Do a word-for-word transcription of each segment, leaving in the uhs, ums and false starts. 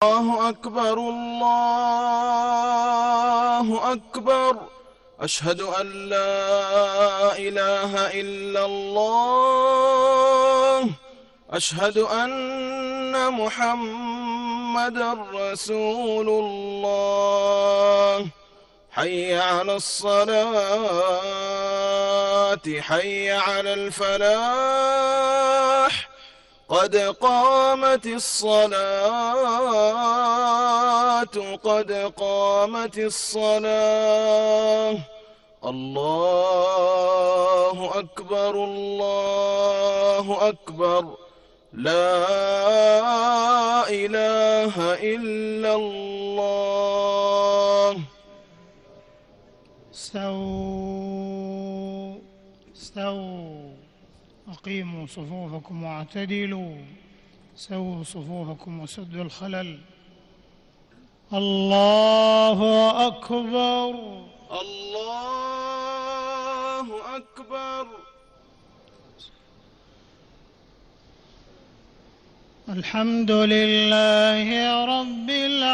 الله أكبر الله أكبر. أشهد أن لا إله إلا الله. أشهد أن محمدًا رسول الله. حي على الصلاة حي على الفلاح. قد قامت الصلاة قد قامت الصلاة. الله أكبر الله أكبر. لا إله إلا الله. استووا استووا أقيموا صفوفكم واعتدلوا. سووا صفوفكم وسدوا الخلل. الله أكبر الله أكبر. الحمد لله رب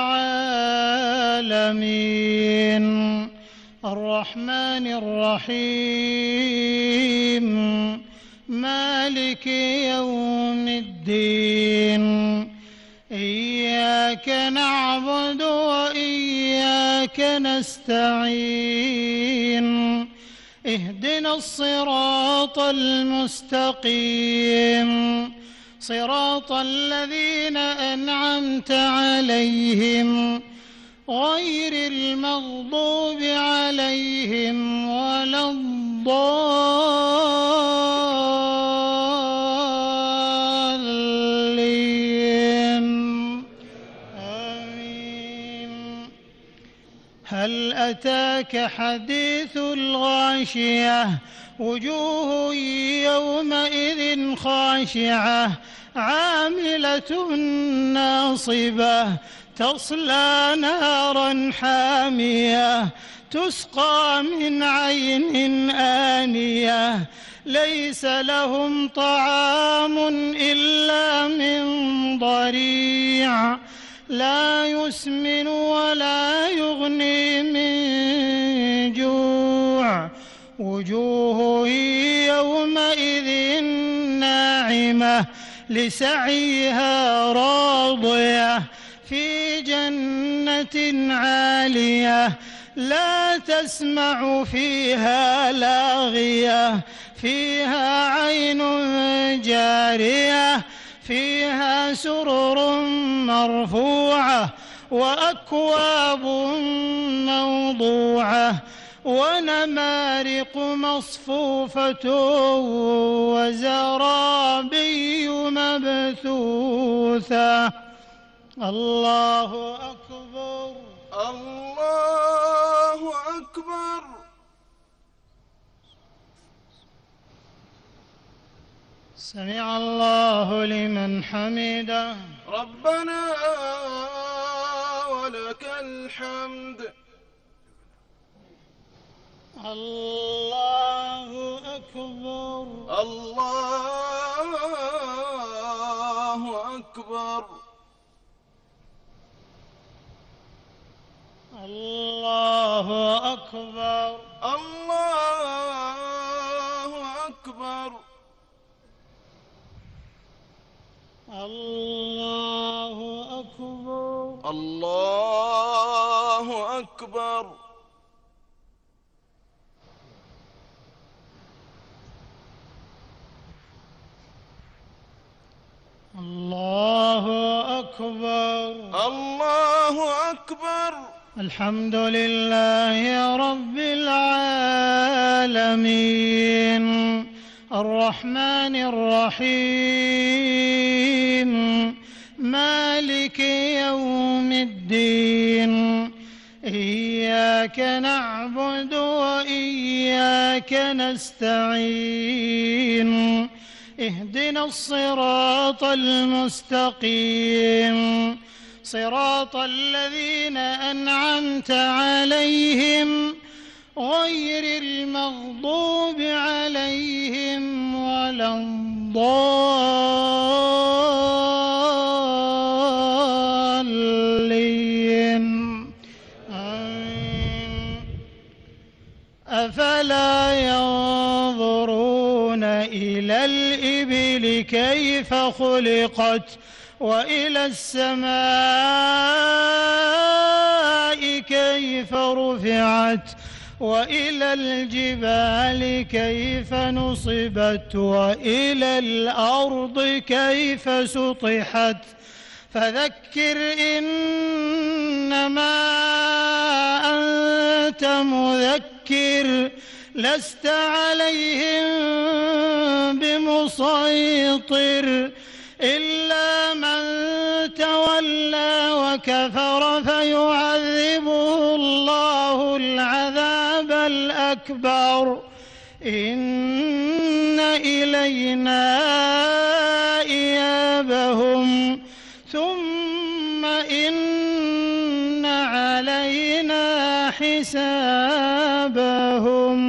العالمين الرحمن الرحيم مالك يوم الدين. إياك نعبد وإياك نستعين. اهدنا الصراط المستقيم صراط الذين أنعمت عليهم غير المغضوب عليهم ولا الضالين. آمين. هل أتاك حديث الغاشية؟ وجوه يومئذ خاشعة عاملة ناصبة تصلى نارا حامية تسقى من عين آنية ليس لهم طعام إلا من ضريع لا يسمن ولا يغني من جوع. وجوه يومئذ ناعمة لسعيها راضية في جنة عالية لا تسمع فيها لاغية فيها عين جارية فيها سرر مرفوعة وأكواب موضوعة ونمارق مصفوفة وزرابي مبثوثة. الله أكبر الله أكبر. سمع الله لمن حمده. ربنا ولك الحمد. الله أكبر الله أكبر. الله أكبر الله أكبر. الله أكبر الله أكبر. الله أكبر الله أكبر. الحمد لله رب العالمين الرحمن الرحيم مالك يوم الدين. إياك نعبد وإياك نستعين. اهدنا الصراط المستقيم صراط الذين أنعمت عليهم غير المغضوب عليهم ولا الضالين. وإلى الإبل كيف خلقت وإلى السماء كيف رفعت وإلى الجبال كيف نصبت وإلى الأرض كيف سطحت فذكر إنما أنت مذكر لست عليهم بمسيطر إلا من تولى وكفر فيعذبه الله العذاب الأكبر إن إلينا إيابهم ثم إن علينا حسابهم.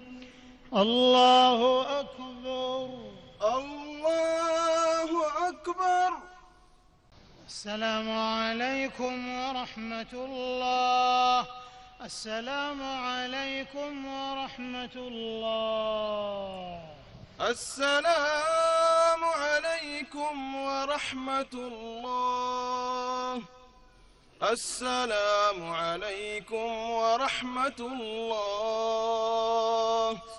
الله أكبر. الله أكبر. السلام عليكم ورحمة الله. السلام عليكم ورحمة الله. السلام عليكم ورحمة الله. السلام عليكم ورحمة الله.